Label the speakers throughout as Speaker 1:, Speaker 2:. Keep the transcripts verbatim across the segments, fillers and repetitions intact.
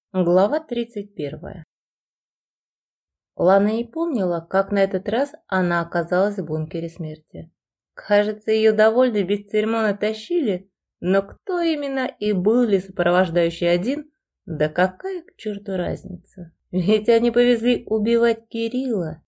Speaker 1: Глава тридцать первая. Лана не помнила, как на этот раз она оказалась в бункере смерти. Кажется, ее довольно бесцеремонно тащили, но кто именно и был ли сопровождающий один, да какая к черту разница? Ведь они повезли убивать Кирилла.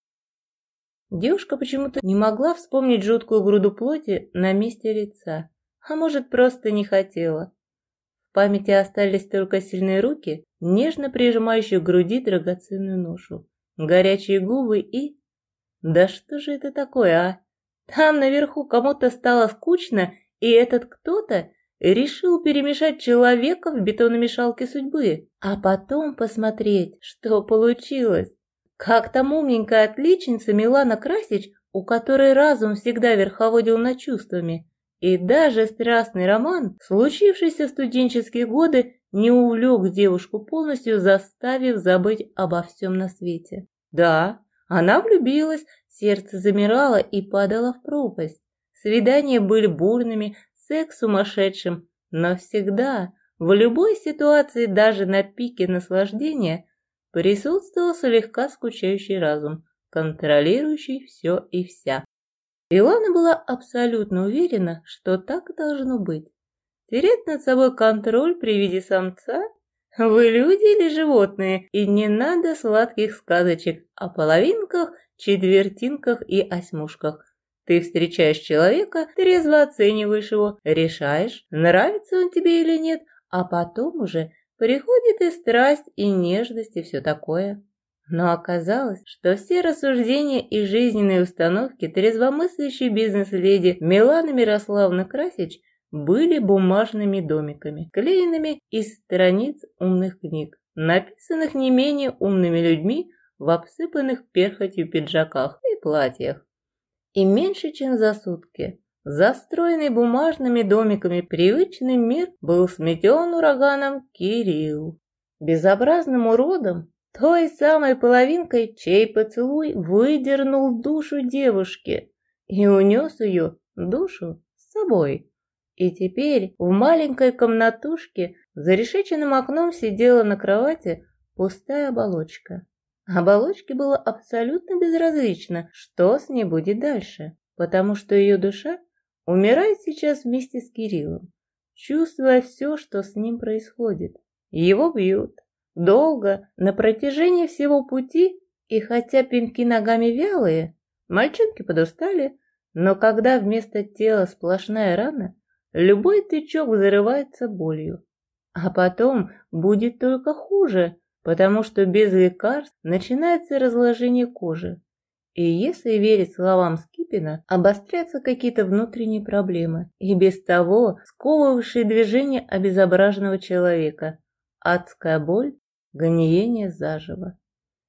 Speaker 1: Девушка почему-то не могла вспомнить жуткую груду плоти на месте лица, а может, просто не хотела. В памяти остались только сильные руки, нежно прижимающие к груди драгоценную ношу, горячие губы и... Да что же это такое, а? Там наверху кому-то стало скучно, и этот кто-то решил перемешать человека в бетономешалке судьбы, а потом посмотреть, что получилось. Как там умненькая отличница Милана Красич, у которой разум всегда верховодил над чувствами, и даже страстный роман, случившийся в студенческие годы, не увлек девушку полностью, заставив забыть обо всем на свете. Да, она влюбилась, сердце замирало и падало в пропасть. Свидания были бурными, секс сумасшедшим, но всегда, в любой ситуации, даже на пике наслаждения, присутствовал слегка скучающий разум, контролирующий все и вся. Илана была абсолютно уверена, что так должно быть. Терять над собой контроль при виде самца? Вы люди или животные? И не надо сладких сказочек о половинках, четвертинках и осьмушках. Ты встречаешь человека, трезво оцениваешь его, решаешь, нравится он тебе или нет, а потом уже приходит и страсть, и нежность, и все такое. Но оказалось, что все рассуждения и жизненные установки трезвомыслящей бизнес-леди Миланы Мирославны Красич были бумажными домиками, клеенными из страниц умных книг, написанных не менее умными людьми в обсыпанных перхотью пиджаках и платьях. И меньше чем за сутки застроенный бумажными домиками привычный мир был сметен ураганом Кирилл, безобразным уродом, той самой половинкой, чей поцелуй выдернул душу девушки и унес ее, душу, с собой. И теперь в маленькой комнатушке за решетчатым окном сидела на кровати пустая оболочка. Оболочке было абсолютно безразлично, что с ней будет дальше, потому что ее душа умирает сейчас вместе с Кириллом, чувствуя все, что с ним происходит. Его бьют. Долго, на протяжении всего пути, и хотя пинки ногами вялые, мальчонки подустали, но когда вместо тела сплошная рана, любой тычок взрывается болью. А потом будет только хуже, потому что без лекарств начинается разложение кожи. И если верить словам Скипина, обострятся какие-то внутренние проблемы, и без того сковывавшие движения обезображенного человека. Адская боль, гниение заживо.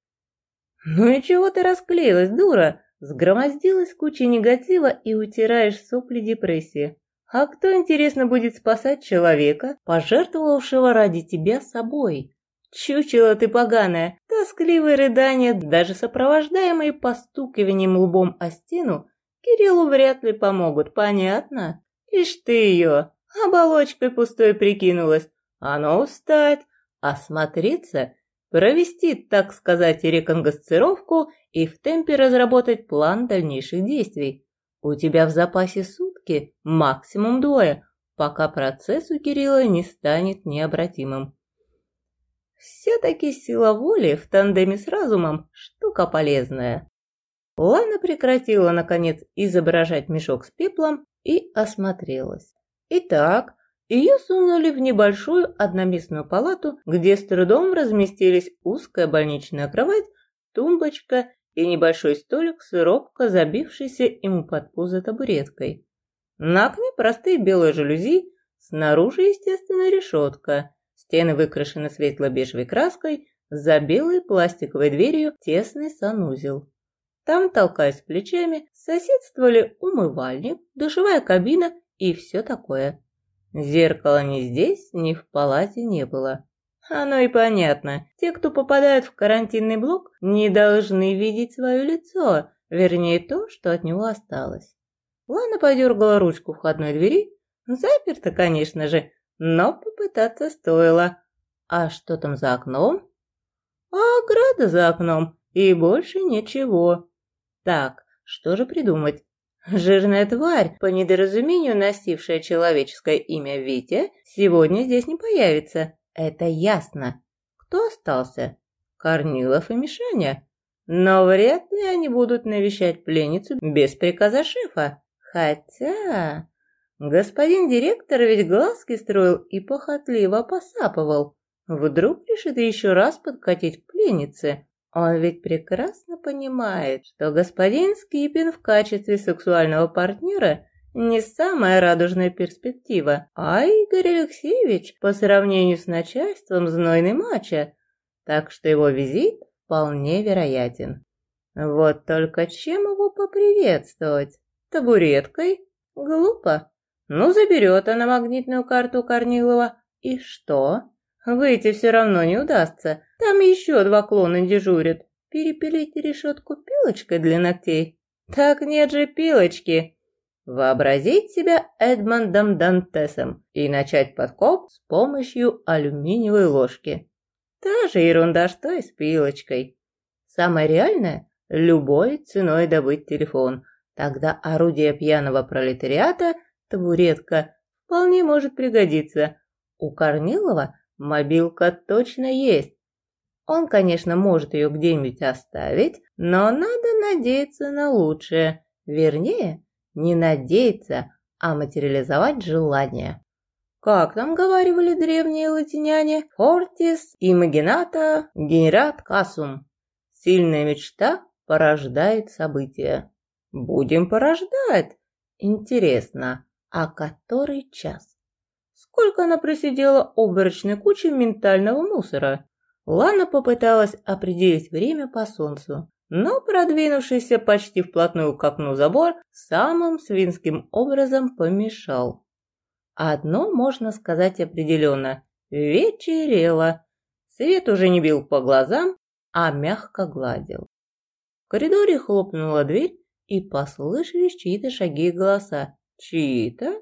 Speaker 1: «Ну и чего ты расклеилась, дура?» Сгромоздилась куча негатива и утираешь сопли депрессии. А кто, интересно, будет спасать человека, пожертвовавшего ради тебя собой? Чучело ты поганое, тоскливые рыдания, даже сопровождаемые постукиванием лбом о стену, Кириллу вряд ли помогут, понятно? Ишь ты ее, оболочкой пустой прикинулась. А ну встать, осмотреться, провести, так сказать, рекогносцировку и в темпе разработать план дальнейших действий. У тебя в запасе сутки, максимум двое, пока процесс у Кирилла не станет необратимым. Все-таки сила воли в тандеме с разумом – штука полезная. Лана прекратила, наконец, изображать мешок с пеплом и осмотрелась. Итак, ее сунули в небольшую одноместную палату, где с трудом разместились узкая больничная кровать, тумбочка и небольшой столик с робко забившейся ему под пузо табуреткой. На окне простые белые жалюзи, снаружи, естественно, решетка. Стены выкрашены светло-бежевой краской, за белой пластиковой дверью тесный санузел. Там, толкаясь плечами, соседствовали умывальник, душевая кабина и все такое. Зеркала ни здесь, ни в палате не было. Оно и понятно. Те, кто попадают в карантинный блок, не должны видеть свое лицо, вернее то, что от него осталось. Лана подергала ручку входной двери. Заперто, конечно же, но попытаться стоило. А что там за окном? А ограда за окном, и больше ничего. Так, что же придумать? Жирная тварь, по недоразумению носившая человеческое имя Витя, сегодня здесь не появится. Это ясно. Кто остался? Корнилов и Мишаня. Но вряд ли они будут навещать пленницу без приказа шефа. Хотя... Господин директор ведь глазки строил и похотливо посапывал. Вдруг решит еще раз подкатить к пленнице. Он ведь прекрасно понимает, что господин Скипин в качестве сексуального партнера не самая радужная перспектива, а Игорь Алексеевич по сравнению с начальством знойный мачо, так что его визит вполне вероятен. Вот только чем его поприветствовать? Табуреткой? Глупо. Ну, заберет она магнитную карту Корнилова. И что? Выйти все равно не удастся. Там еще два клона дежурят. Перепилить решетку пилочкой для ногтей? Так нет же пилочки. Вообразить себя Эдмондом Дантесом и начать подкоп с помощью алюминиевой ложки. Та же ерунда, что и с пилочкой. Самое реальное – любой ценой добыть телефон. Тогда орудие пьяного пролетариата, табуретка, вполне может пригодиться. У Корнилова мобилка точно есть. Он, конечно, может ее где-нибудь оставить, но надо надеяться на лучшее. Вернее, не надеяться, а материализовать желание. Как там говаривали древние латиняне? Fortis imaginata generat cassum. Сильная мечта порождает события. Будем порождать. Интересно, а который час? Сколько она просидела обморочной кучей ментального мусора? Лана попыталась определить время по солнцу, но продвинувшийся почти вплотную к окну забор самым свинским образом помешал. Одно можно сказать определенно – вечерело. Свет уже не бил по глазам, а мягко гладил. В коридоре хлопнула дверь, и послышались чьи-то шаги и голоса. Чьи-то?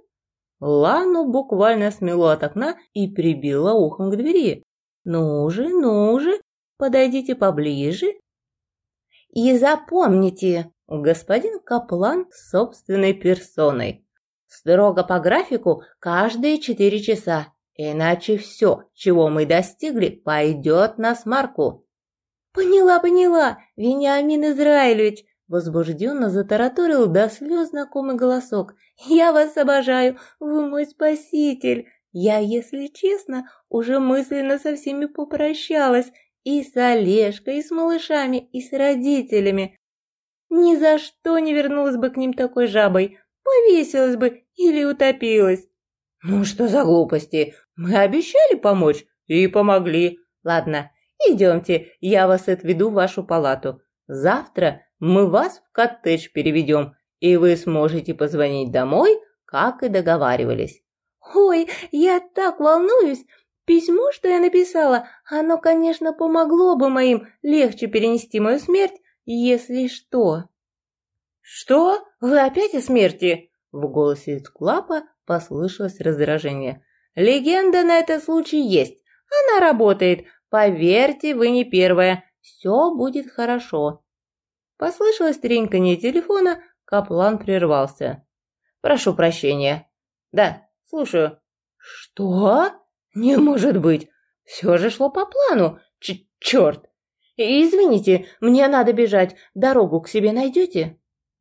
Speaker 1: Лану буквально смело от окна и прибило ухом к двери. «Ну же, ну же, подойдите поближе». «И запомните, господин Каплан собственной персоной. Строго по графику каждые четыре часа, иначе все, чего мы достигли, пойдет на смарку». «Поняла, поняла, Вениамин Израилевич», возбужденно затараторил до слез знакомый голосок. «Я вас обожаю, вы мой спаситель. Я, если честно, уже мысленно со всеми попрощалась, и с Олежкой, и с малышами, и с родителями. Ни за что не вернулась бы к ним такой жабой, повесилась бы или утопилась». «Ну что за глупости? Мы обещали помочь и помогли. Ладно, идемте, я вас отведу в вашу палату. Завтра мы вас в коттедж переведем, и вы сможете позвонить домой, как и договаривались». «Ой, я так волнуюсь! Письмо, что я написала, оно, конечно, помогло бы моим легче перенести мою смерть, если что». «Что? Вы опять о смерти?» В голосе Эскулапа послышалось раздражение. «Легенда на этот случай есть. Она работает. Поверьте, вы не первая. Все будет хорошо». Послышалось треньканье телефона, Каплан прервался. «Прошу прощения». «Да, слушаю». «Что? Не может быть. Все же шло по плану. Ч черт. Извините, мне надо бежать. Дорогу к себе найдете?»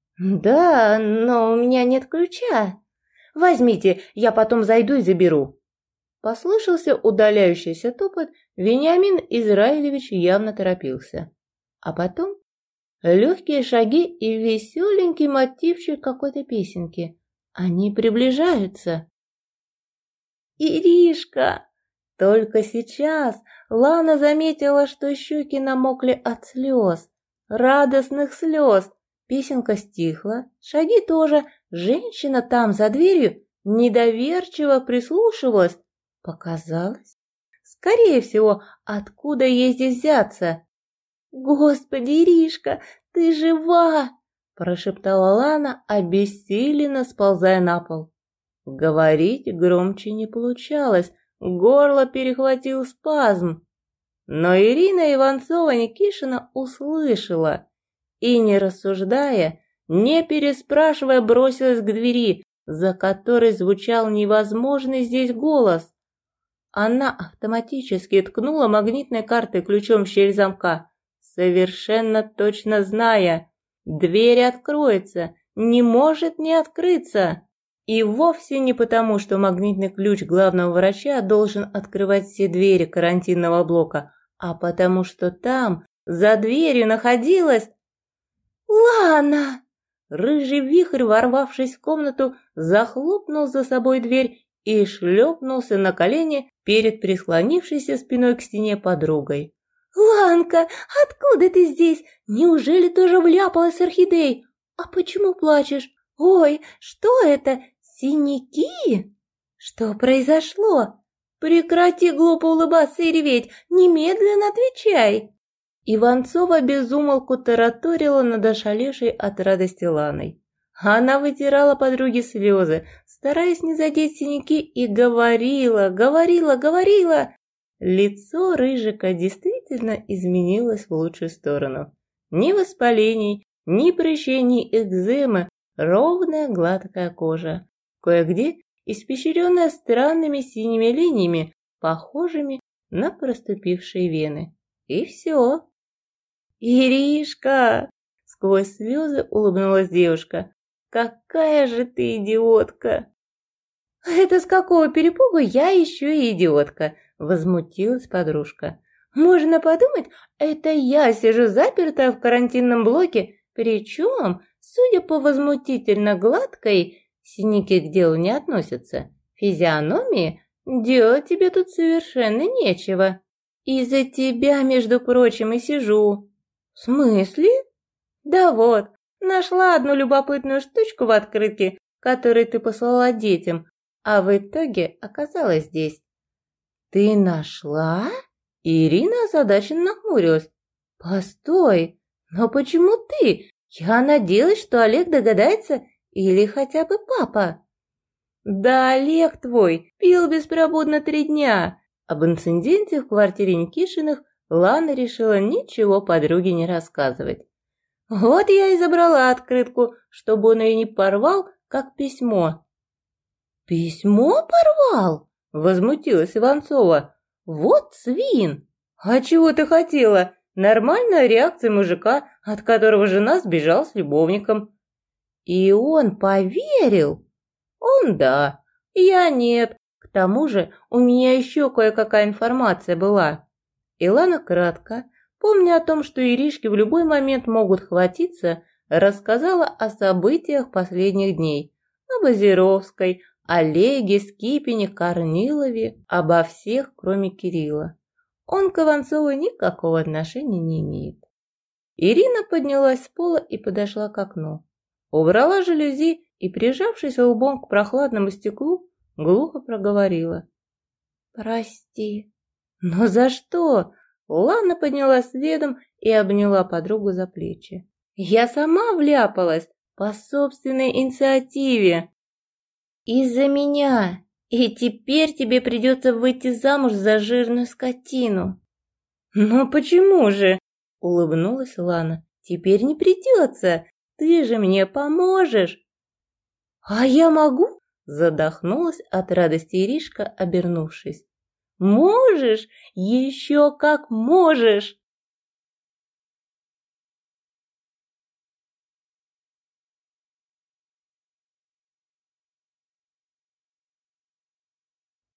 Speaker 1: «Да, но у меня нет ключа». «Возьмите, я потом зайду и заберу». Послышался удаляющийся топот, Вениамин Израилевич явно торопился. А потом легкие шаги и веселенький мотивчик какой-то песенки. Они приближаются. «Иришка!» Только сейчас Лана заметила, что щеки намокли от слез, радостных слез. Песенка стихла, шаги тоже. Женщина там за дверью недоверчиво прислушивалась. Показалось. Скорее всего, откуда ей здесь взяться? «Господи, Иришка, ты жива!» прошептала Лана, обессиленно сползая на пол. Говорить громче не получалось, горло перехватил спазм. Но Ирина Иванцова-Никишина услышала и, не рассуждая, не переспрашивая, бросилась к двери, за которой звучал невозможный здесь голос. Она автоматически ткнула магнитной картой ключом в щель замка, совершенно точно зная, дверь откроется, не может не открыться. И вовсе не потому, что магнитный ключ главного врача должен открывать все двери карантинного блока, а потому что там, за дверью, находилась Лана! Рыжий вихрь, ворвавшись в комнату, захлопнул за собой дверь и шлепнулся на колени перед прислонившейся спиной к стене подругой. «Ланка, откуда ты здесь? Неужели тоже вляпалась с орхидеей? А почему плачешь? Ой, что это? Синяки? Что произошло? Прекрати глупо улыбаться и реветь, немедленно отвечай!» Иванцова безумолку тараторила над ошалевшей от радости Ланой. Она вытирала подруге слезы, стараясь не задеть синяки, и говорила, говорила, говорила. Лицо Рыжика действительно изменилось в лучшую сторону. Ни воспалений, ни прыщей, ни экземы, ровная гладкая кожа. Кое-где испещренная странными синими линиями, похожими на проступившие вены. И все. «Иришка!» — сквозь слезы улыбнулась девушка. «Какая же ты идиотка!» «Это с какого перепугу я еще и идиотка?» — возмутилась подружка. «Можно подумать, это я сижу запертая в карантинном блоке, причем, судя по возмутительно гладкой, синяки к делу не относятся, физиономии, делать тебе тут совершенно нечего. Из-за тебя, между прочим, и сижу». «В смысле?» «Да вот, нашла одну любопытную штучку в открытке, которую ты послала детям, а в итоге оказалась здесь». «Ты нашла?» Ирина озадаченно нахмурилась. «Постой, но почему ты? Я надеялась, что Олег догадается или хотя бы папа». «Да Олег твой пил беспробудно три дня». Об инциденте в квартире Никишиных Лана решила ничего подруге не рассказывать. «Вот я и забрала открытку, чтобы он ее не порвал, как письмо». «Письмо порвал?» — возмутилась Иванцова. «Вот свин! А чего ты хотела? Нормальная реакция мужика, от которого жена сбежала с любовником». «И он поверил?» «Он да, я нет. К тому же у меня еще кое-какая информация была». Илана кратко, помня о том, что Иришки в любой момент могут хватиться, рассказала о событиях последних дней, об Озеровской, Олеге, Скипине, Корнилове, обо всех, кроме Кирилла. Он к Иванцовой никакого отношения не имеет. Ирина поднялась с пола и подошла к окну. Убрала жалюзи и, прижавшись лбом к прохладному стеклу, глухо проговорила. «Прости». «Но за что?» Лана поднялась следом и обняла подругу за плечи. «Я сама вляпалась по собственной инициативе. Из-за меня. И теперь тебе придется выйти замуж за жирную скотину». «Но почему же?» — улыбнулась Лана. «Теперь не придется. Ты же мне поможешь». «А я могу?» — задохнулась от радости Иришка, обернувшись. «Можешь? Еще как можешь!»